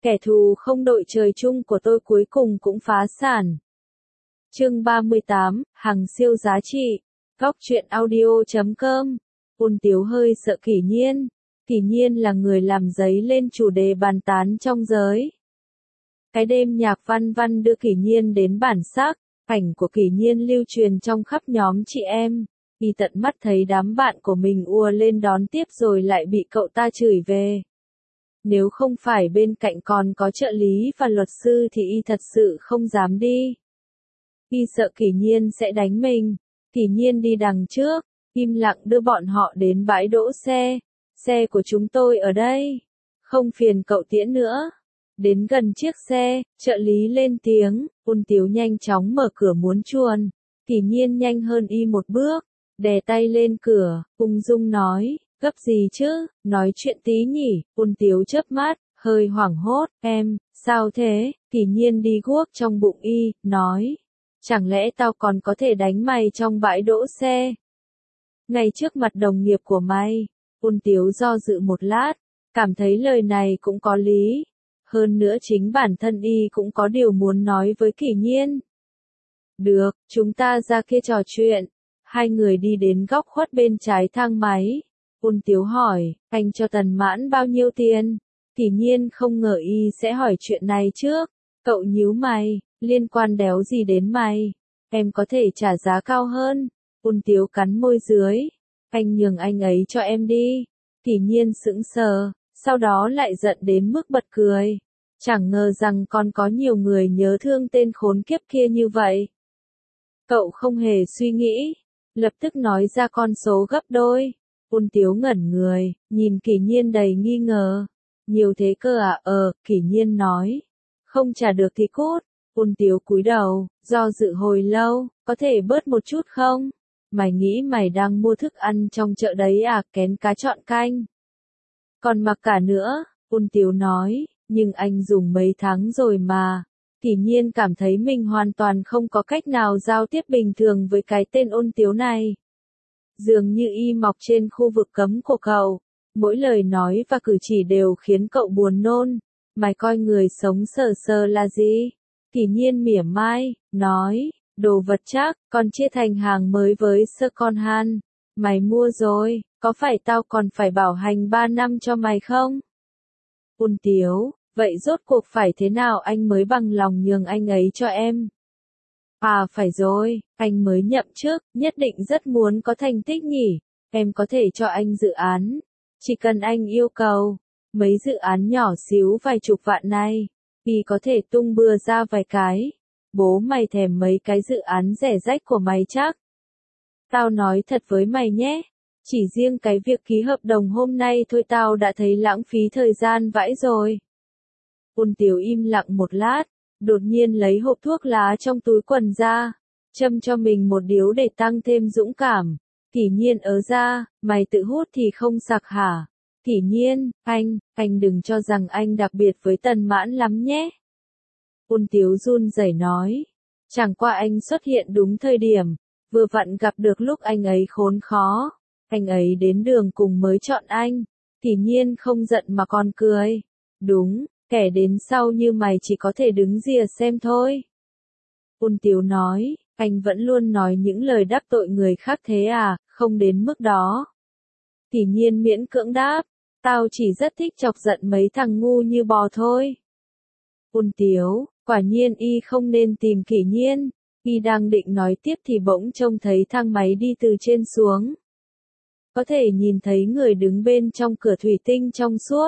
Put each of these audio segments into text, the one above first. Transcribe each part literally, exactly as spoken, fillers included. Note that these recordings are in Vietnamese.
Kẻ thù không đội trời chung của tôi cuối cùng cũng phá sản. Chương ba mươi tám, hàng siêu giá trị. Góc truyện audio chấm com. Ôn Tiếu hơi sợ Kỷ Nhiên. Kỷ Nhiên là người làm dấy lên chủ đề bàn tán trong giới. Cái đêm nhạc Văn Văn đưa Kỷ Nhiên đến bản sắc, ảnh của Kỷ Nhiên lưu truyền trong khắp nhóm chị em. Y tận mắt thấy đám bạn của mình ùa lên đón tiếp rồi lại bị cậu ta chửi về. Nếu không phải bên cạnh còn có trợ lý và luật sư thì y thật sự không dám đi. Y sợ Kỷ Nhiên sẽ đánh mình. Kỷ Nhiên đi đằng trước, im lặng đưa bọn họ đến bãi đỗ xe. Xe của chúng tôi ở đây. Không phiền cậu tiễn nữa. Đến gần chiếc xe, trợ lý lên tiếng, Ôn Tiếu nhanh chóng mở cửa muốn chuồn. Kỷ Nhiên nhanh hơn y một bước, đè tay lên cửa, ung dung nói, gấp gì chứ, nói chuyện tí nhỉ. Ôn Tiếu chớp mắt, hơi hoảng hốt, em, sao thế? Kỷ Nhiên đi guốc trong bụng y, nói, chẳng lẽ tao còn có thể đánh mày trong bãi đỗ xe? Ngay trước mặt đồng nghiệp của mày. Ôn Tiếu do dự một lát, cảm thấy lời này cũng có lý. Hơn nữa chính bản thân y cũng có điều muốn nói với Kỷ Nhiên. Được, chúng ta ra kia trò chuyện. Hai người đi đến góc khuất bên trái thang máy. Ôn Tiếu hỏi, anh cho Tần Mãn bao nhiêu tiền? Kỷ Nhiên không ngờ y sẽ hỏi chuyện này trước. Cậu nhíu mày, liên quan đéo gì đến mày? Em có thể trả giá cao hơn. Ôn Tiếu cắn môi dưới. Anh nhường anh ấy cho em đi. Kỷ Nhiên sững sờ, sau đó lại giận đến mức bật cười. Chẳng ngờ rằng còn có nhiều người nhớ thương tên khốn kiếp kia như vậy. Cậu không hề suy nghĩ, lập tức nói ra con số gấp đôi. Ôn Tiếu ngẩn người, nhìn Kỷ Nhiên đầy nghi ngờ. Nhiều thế cơ à? Ờ, Kỷ Nhiên nói. Không trả được thì cút. Ôn Tiếu cúi đầu, do dự hồi lâu, có thể bớt một chút không? Mày nghĩ mày đang mua thức ăn trong chợ đấy à? Kén cá chọn canh. Còn mặc cả nữa, Ôn Tiếu nói, nhưng anh dùng mấy tháng rồi mà. Kỷ Nhiên cảm thấy mình hoàn toàn không có cách nào giao tiếp bình thường với cái tên Ôn Tiếu này. Dường như y mọc trên khu vực cấm của cậu. Mỗi lời nói và cử chỉ đều khiến cậu buồn nôn. Mày coi người sống sờ sờ là gì? Kỷ Nhiên mỉa mai, nói, đồ vật chắc, còn chia thành hàng mới với second hand. Mày mua rồi, có phải tao còn phải bảo hành ba năm cho mày không? Ôn Tiếu, vậy rốt cuộc phải thế nào anh mới bằng lòng nhường anh ấy cho em? À phải rồi, anh mới nhậm chức, nhất định rất muốn có thành tích nhỉ. Em có thể cho anh dự án. Chỉ cần anh yêu cầu. Mấy dự án nhỏ xíu vài chục vạn này. Vì có thể tung bừa ra vài cái. Bố mày thèm mấy cái dự án rẻ rách của mày chắc. Tao nói thật với mày nhé. Chỉ riêng cái việc ký hợp đồng hôm nay thôi tao đã thấy lãng phí thời gian vãi rồi. Ôn Tiếu im lặng một lát, đột nhiên lấy hộp thuốc lá trong túi quần ra, châm cho mình một điếu để tăng thêm dũng cảm. Kỷ Nhiên ớ ra, mày tự hút thì không sặc hả? Kỷ Nhiên, anh, anh đừng cho rằng anh đặc biệt với Tần Mãn lắm nhé. Ôn Tiếu run rẩy nói, chẳng qua anh xuất hiện đúng thời điểm, vừa vặn gặp được lúc anh ấy khốn khó. Anh ấy đến đường cùng mới chọn anh. Kỷ Nhiên không giận mà còn cười. Đúng, kẻ đến sau như mày chỉ có thể đứng rìa xem thôi. Ôn Tiếu nói, anh vẫn luôn nói những lời đắc tội người khác thế à, không đến mức đó. Kỷ Nhiên miễn cưỡng đáp, tao chỉ rất thích chọc giận mấy thằng ngu như bò thôi. Ôn Tiếu, quả nhiên y không nên tìm Kỷ Nhiên. Y đang định nói tiếp thì bỗng trông thấy thang máy đi từ trên xuống. Có thể nhìn thấy người đứng bên trong cửa thủy tinh trong suốt.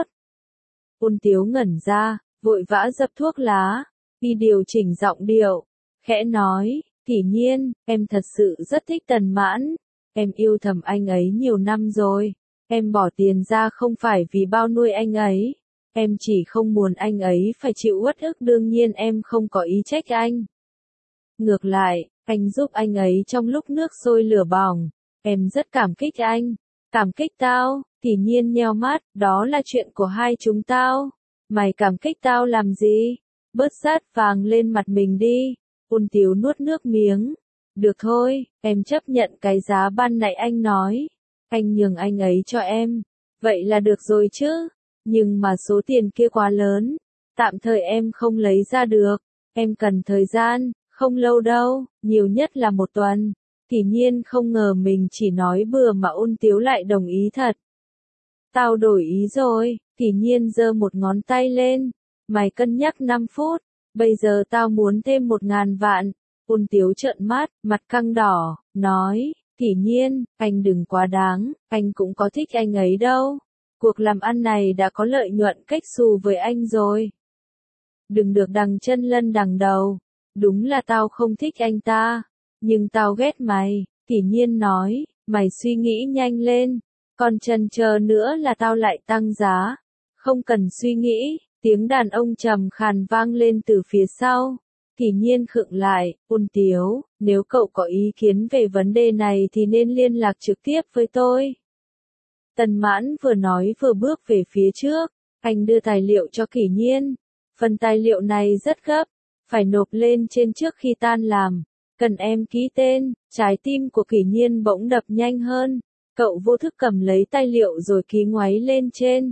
Ôn Tiếu ngẩn ra, vội vã dập thuốc lá. Y điều chỉnh giọng điệu, khẽ nói, Kỷ Nhiên, em thật sự rất thích Tần Mãn. Em yêu thầm anh ấy nhiều năm rồi. Em bỏ tiền ra không phải vì bao nuôi anh ấy. Em chỉ không muốn anh ấy phải chịu uất ức, đương nhiên em không có ý trách anh. Ngược lại, anh giúp anh ấy trong lúc nước sôi lửa bỏng. Em rất cảm kích anh. Cảm kích tao? Kỷ Nhiên nheo mắt, đó là chuyện của hai chúng tao. Mày cảm kích tao làm gì? Bớt sát vàng lên mặt mình đi. Ôn Tiếu nuốt nước miếng. Được thôi, em chấp nhận cái giá ban nãy anh nói. Anh nhường anh ấy cho em. Vậy là được rồi chứ. Nhưng mà số tiền kia quá lớn. Tạm thời em không lấy ra được, em cần thời gian, không lâu đâu, nhiều nhất là một tuần. Kỷ Nhiên không ngờ mình chỉ nói bừa mà Ôn Tiếu lại đồng ý thật. Tao đổi ý rồi, Kỷ Nhiên giơ một ngón tay lên, mày cân nhắc năm phút, bây giờ tao muốn thêm một ngàn vạn. Ôn Tiếu trợn mắt, mặt căng đỏ, nói, Kỷ Nhiên, anh đừng quá đáng, anh cũng có thích anh ấy đâu. Cuộc làm ăn này đã có lợi nhuận cách xù với anh rồi. Đừng được đằng chân lân đằng đầu, đúng là tao không thích anh ta, nhưng tao ghét mày. Kỷ Nhiên nói, mày suy nghĩ nhanh lên, còn chần chờ nữa là tao lại tăng giá. Không cần suy nghĩ, tiếng đàn ông trầm khàn vang lên từ phía sau. Kỷ Nhiên khựng lại, Ôn Tiếu, nếu cậu có ý kiến về vấn đề này thì nên liên lạc trực tiếp với tôi. Tần Mãn vừa nói vừa bước về phía trước, anh đưa tài liệu cho Kỷ Nhiên. Phần tài liệu này rất gấp, phải nộp lên trên trước khi tan làm. Cần em ký tên. Trái tim của Kỷ Nhiên bỗng đập nhanh hơn. Cậu vô thức cầm lấy tài liệu rồi ký ngoáy lên trên.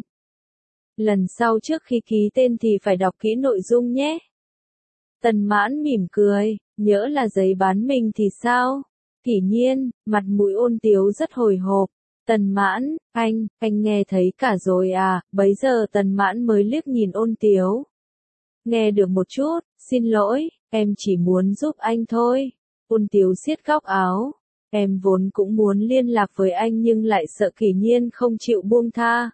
Lần sau trước khi ký tên thì phải đọc kỹ nội dung nhé. Tần Mãn mỉm cười, nhỡ là giấy bán mình thì sao? Kỷ Nhiên, mặt mũi Ôn Tiếu rất hồi hộp. Tần Mãn, anh, anh nghe thấy cả rồi à? Bấy giờ Tần Mãn mới liếc nhìn Ôn Tiếu. Nghe được một chút, xin lỗi, em chỉ muốn giúp anh thôi. Ôn Tiếu siết góc áo. Em vốn cũng muốn liên lạc với anh nhưng lại sợ Kỷ Nhiên không chịu buông tha,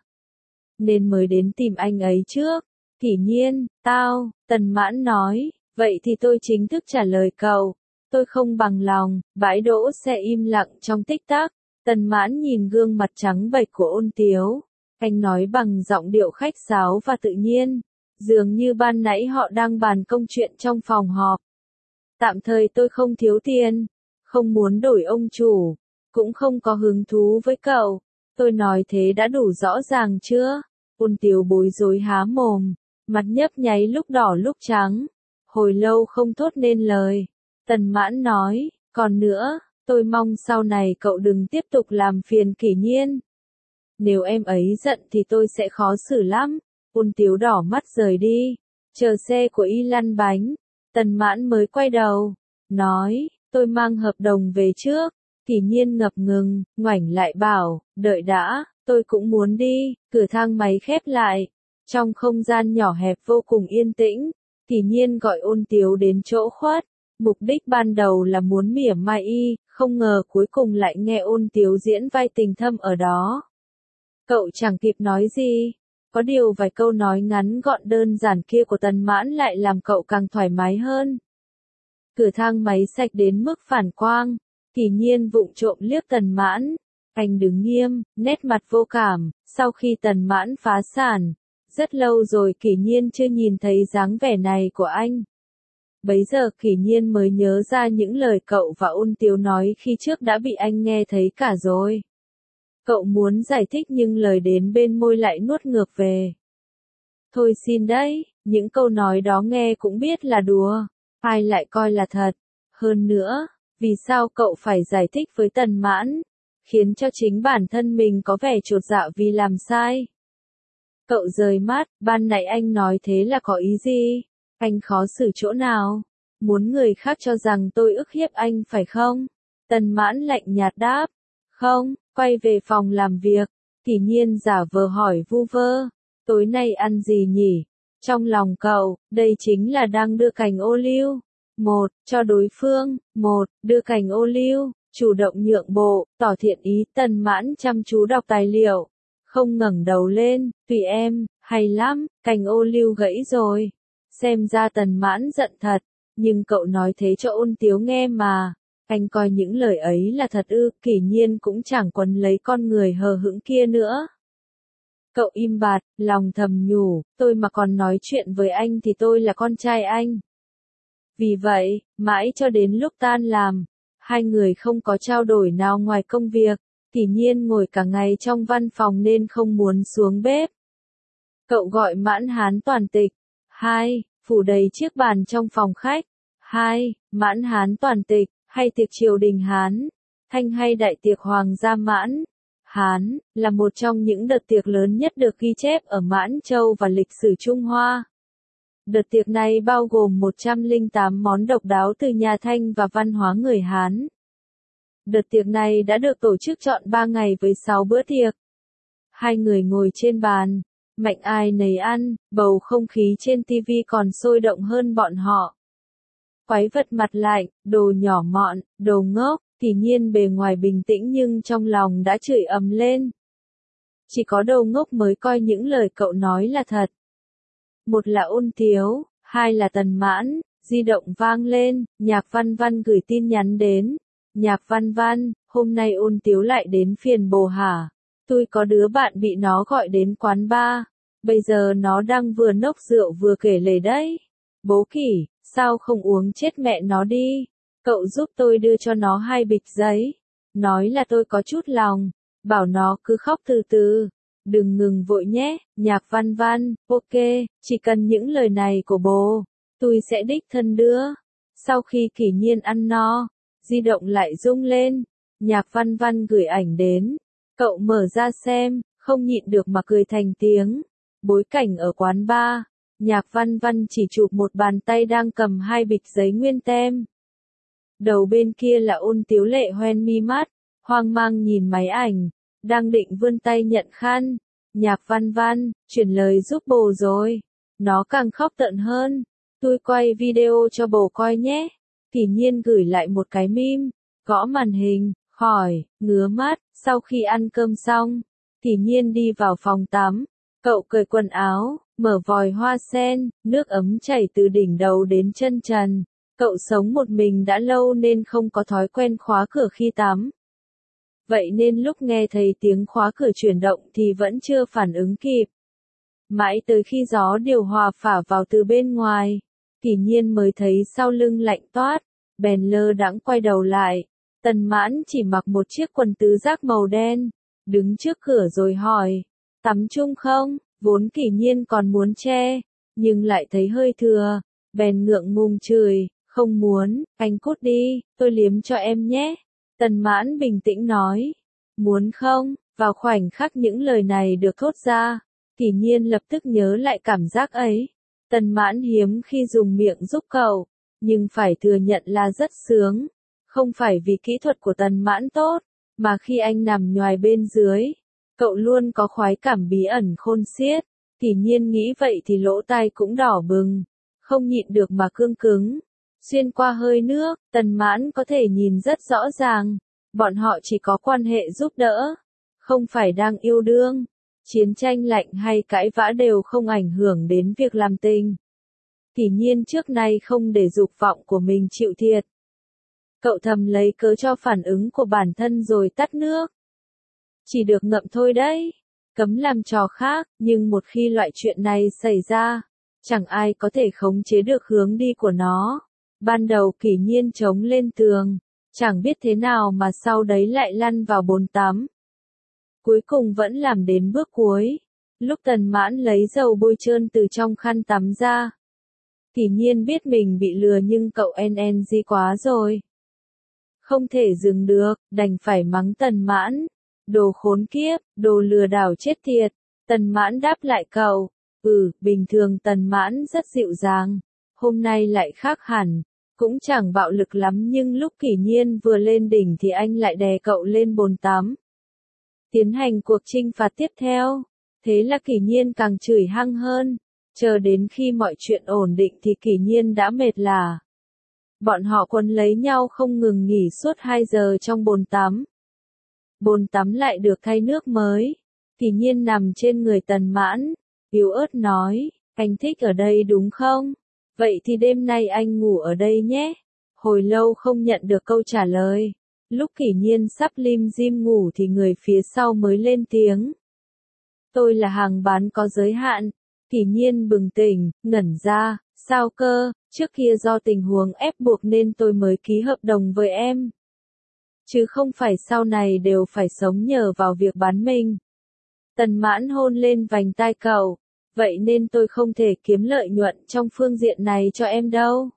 nên mới đến tìm anh ấy trước. Kỷ Nhiên, tao, Tần Mãn nói, vậy thì tôi chính thức trả lời cậu. Tôi không bằng lòng. Bãi đỗ xe im lặng trong tích tắc. Tần Mãn nhìn gương mặt trắng bệch của Ôn Tiếu. Anh nói bằng giọng điệu khách sáo và tự nhiên. Dường như ban nãy họ đang bàn công chuyện trong phòng họp. Tạm thời tôi không thiếu tiền, không muốn đổi ông chủ, cũng không có hứng thú với cậu. Tôi nói thế đã đủ rõ ràng chưa? Ôn Tiếu bối rối há mồm, mặt nhấp nháy lúc đỏ lúc trắng, hồi lâu không thốt nên lời. Tần Mãn nói, còn nữa, tôi mong sau này cậu đừng tiếp tục làm phiền Kỷ Nhiên. Nếu em ấy giận thì tôi sẽ khó xử lắm. Ôn Tiếu đỏ mắt rời đi, chờ xe của y lăn bánh. Tần Mãn mới quay đầu, nói, tôi mang hợp đồng về trước. Kỷ Nhiên ngập ngừng, ngoảnh lại bảo, đợi đã, tôi cũng muốn đi. Cửa thang máy khép lại, trong không gian nhỏ hẹp vô cùng yên tĩnh. Kỷ Nhiên gọi Ôn Tiếu đến chỗ khuất, mục đích ban đầu là muốn mỉa mai y, không ngờ cuối cùng lại nghe Ôn Tiếu diễn vai tình thâm ở đó. Cậu chẳng kịp nói gì. Có điều vài câu nói ngắn gọn đơn giản kia của Tần Mãn lại làm cậu càng thoải mái hơn. Cửa thang máy sạch đến mức phản quang. Kỷ Nhiên vụng trộm liếc Tần Mãn. Anh đứng nghiêm, nét mặt vô cảm. Sau khi Tần Mãn phá sản, rất lâu rồi Kỷ Nhiên chưa nhìn thấy dáng vẻ này của anh. Bấy giờ Kỷ Nhiên mới nhớ ra những lời cậu và Ôn Tiếu nói khi trước đã bị anh nghe thấy cả rồi. Cậu muốn giải thích nhưng lời đến bên môi lại nuốt ngược về. Thôi xin đấy, những câu nói đó nghe cũng biết là đùa, ai lại coi là thật. Hơn nữa, vì sao cậu phải giải thích với Tần Mãn, khiến cho chính bản thân mình có vẻ chột dạ vì làm sai. Cậu rời mắt, ban nãy anh nói thế là có ý gì? Anh khó xử chỗ nào? Muốn người khác cho rằng tôi ức hiếp anh phải không? Tần Mãn lạnh nhạt đáp. Không, quay về phòng làm việc. Kỷ Nhiên giả vờ hỏi vu vơ. Tối nay ăn gì nhỉ? Trong lòng cậu, đây chính là đang đưa cành ô liu. Một, cho đối phương. Một, đưa cành ô liu. Chủ động nhượng bộ, tỏ thiện ý. Tần Mãn chăm chú đọc tài liệu. Không ngẩng đầu lên, tùy em, hay lắm, cành ô liu gãy rồi. Xem ra Tần Mãn giận thật, nhưng cậu nói thế cho Ôn Tiếu nghe mà. Anh coi những lời ấy là thật ư? Kỷ Nhiên cũng chẳng quấn lấy con người hờ hững kia nữa. Cậu im bặt, lòng thầm nhủ, tôi mà còn nói chuyện với anh thì tôi là con trai anh. Vì vậy, mãi cho đến lúc tan làm, hai người không có trao đổi nào ngoài công việc. Kỷ Nhiên ngồi cả ngày trong văn phòng nên không muốn xuống bếp. Cậu gọi Mãn Hán toàn tịch. Hai, phủ đầy chiếc bàn trong phòng khách. Hai, Mãn Hán toàn tịch, hay tiệc triều đình Hán, Thanh hay đại tiệc Hoàng gia Mãn Hán, là một trong những đợt tiệc lớn nhất được ghi chép ở Mãn Châu và lịch sử Trung Hoa. Đợt tiệc này bao gồm một trăm lẻ tám món độc đáo từ nhà Thanh và văn hóa người Hán. Đợt tiệc này đã được tổ chức trọn ba ngày với sáu bữa tiệc. Hai người ngồi trên bàn, mạnh ai nấy ăn, bầu không khí trên ti vi còn sôi động hơn bọn họ. Quái vật mặt lạnh, đồ nhỏ mọn, đồ ngốc, Kỷ Nhiên bề ngoài bình tĩnh nhưng trong lòng đã chửi ầm lên. Chỉ có đồ ngốc mới coi những lời cậu nói là thật. Một là Ôn Tiếu, hai là Tần Mãn, di động vang lên, Nhạc Văn Văn gửi tin nhắn đến. Nhạc Văn Văn, hôm nay Ôn Tiếu lại đến phiền bồ hả? Tôi có đứa bạn bị nó gọi đến quán bar, bây giờ nó đang vừa nốc rượu vừa kể lể đấy. Bố Kỷ, sao không uống chết mẹ nó đi? Cậu giúp tôi đưa cho nó hai bịch giấy. Nói là tôi có chút lòng, bảo nó cứ khóc từ từ. Đừng ngừng vội nhé, Nhạc Văn Văn, ok, chỉ cần những lời này của bố, tôi sẽ đích thân đưa. Sau khi Kỷ Nhiên ăn no, di động lại rung lên, Nhạc Văn Văn gửi ảnh đến. Cậu mở ra xem, không nhịn được mà cười thành tiếng. Bối cảnh ở quán bar, Nhạc Văn Văn chỉ chụp một bàn tay đang cầm hai bịch giấy nguyên tem. Đầu bên kia là Ôn Tiếu lệ hoen mi mắt, hoang mang nhìn máy ảnh, đang định vươn tay nhận khăn. Nhạc Văn Văn, chuyển lời giúp bồ rồi. Nó càng khóc tận hơn. Tôi quay video cho bồ coi nhé. Kỷ Nhiên gửi lại một cái meme, gõ màn hình, khỏi, ngứa mắt. Sau khi ăn cơm xong, Kỷ Nhiên đi vào phòng tắm. Cậu cởi quần áo, mở vòi hoa sen, nước ấm chảy từ đỉnh đầu đến chân trần. Cậu sống một mình đã lâu nên không có thói quen khóa cửa khi tắm. Vậy nên lúc nghe thấy tiếng khóa cửa chuyển động thì vẫn chưa phản ứng kịp. Mãi tới khi gió điều hòa phả vào từ bên ngoài, Kỷ Nhiên mới thấy sau lưng lạnh toát, bèn lơ đãng quay đầu lại. Tần Mãn chỉ mặc một chiếc quần tứ giác màu đen, đứng trước cửa rồi hỏi, tắm chung không? Vốn Kỷ Nhiên còn muốn che, nhưng lại thấy hơi thừa, bèn ngượng ngùng chửi, không muốn, anh cút đi, tôi liếm cho em nhé. Tần Mãn bình tĩnh nói, muốn không? Vào khoảnh khắc những lời này được thốt ra, Kỷ Nhiên lập tức nhớ lại cảm giác ấy. Tần Mãn hiếm khi dùng miệng giúp cậu, nhưng phải thừa nhận là rất sướng. Không phải vì kỹ thuật của Tần Mãn tốt, mà khi anh nằm nhoài bên dưới, cậu luôn có khoái cảm bí ẩn khôn xiết. Kỷ Nhiên nghĩ vậy thì lỗ tai cũng đỏ bừng, không nhịn được mà cương cứng. Xuyên qua hơi nước, Tần Mãn có thể nhìn rất rõ ràng, bọn họ chỉ có quan hệ giúp đỡ, không phải đang yêu đương. Chiến tranh lạnh hay cãi vã đều không ảnh hưởng đến việc làm tình. Kỷ Nhiên trước nay không để dục vọng của mình chịu thiệt. Cậu thầm lấy cớ cho phản ứng của bản thân rồi tắt nước. Chỉ được ngậm thôi đấy, cấm làm trò khác, nhưng một khi loại chuyện này xảy ra, chẳng ai có thể khống chế được hướng đi của nó. Ban đầu Kỷ Nhiên chống lên tường, chẳng biết thế nào mà sau đấy lại lăn vào bồn tắm. Cuối cùng vẫn làm đến bước cuối. Lúc Tần Mãn lấy dầu bôi trơn từ trong khăn tắm ra, Kỷ Nhiên biết mình bị lừa nhưng cậu en en gi quá rồi. Không thể dừng được, đành phải mắng Tần Mãn. Đồ khốn kiếp, đồ lừa đảo chết tiệt. Tần Mãn đáp lại cậu, ừ, bình thường Tần Mãn rất dịu dàng. Hôm nay lại khác hẳn, cũng chẳng bạo lực lắm nhưng lúc Kỷ Nhiên vừa lên đỉnh thì anh lại đè cậu lên bồn tắm. Tiến hành cuộc chinh phạt tiếp theo. Thế là Kỷ Nhiên càng chửi hăng hơn. Chờ đến khi mọi chuyện ổn định thì Kỷ Nhiên đã mệt lả. Bọn họ quấn lấy nhau không ngừng nghỉ suốt hai giờ trong bồn tắm. Bồn tắm lại được thay nước mới. Kỷ Nhiên nằm trên người Tần Mãn, yếu ớt nói, anh thích ở đây đúng không? Vậy thì đêm nay anh ngủ ở đây nhé. Hồi lâu không nhận được câu trả lời. Lúc Kỷ Nhiên sắp lim dim ngủ thì người phía sau mới lên tiếng. Tôi là hàng bán có giới hạn. Kỷ Nhiên bừng tỉnh, ngẩn ra, sao cơ, trước kia do tình huống ép buộc nên tôi mới ký hợp đồng với em. Chứ không phải sau này đều phải sống nhờ vào việc bán mình. Tần Mãn hôn lên vành tai cậu, vậy nên tôi không thể kiếm lợi nhuận trong phương diện này cho em đâu.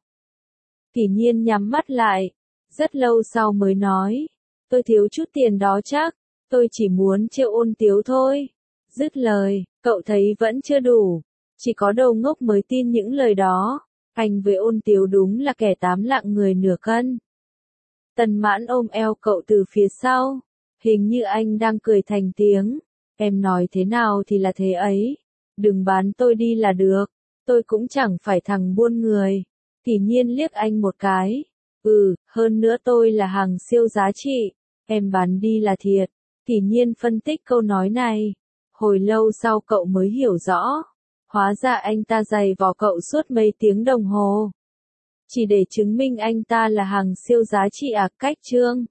Kỷ Nhiên nhắm mắt lại, rất lâu sau mới nói, tôi thiếu chút tiền đó chắc, tôi chỉ muốn trêu Ôn Tiếu thôi. Dứt lời, cậu thấy vẫn chưa đủ. Chỉ có đầu ngốc mới tin những lời đó. Anh với Ôn Tiếu đúng là kẻ tám lạng người nửa cân. Tần Mãn ôm eo cậu từ phía sau. Hình như anh đang cười thành tiếng. Em nói thế nào thì là thế ấy. Đừng bán tôi đi là được. Tôi cũng chẳng phải thằng buôn người. Kỷ Nhiên liếc anh một cái. Ừ, hơn nữa tôi là hàng siêu giá trị. Em bán đi là thiệt. Kỷ Nhiên phân tích câu nói này. Hồi lâu sau cậu mới hiểu rõ. Hóa ra anh ta giày vò cậu suốt mấy tiếng đồng hồ. Chỉ để chứng minh anh ta là hàng siêu giá trị à. Cách chương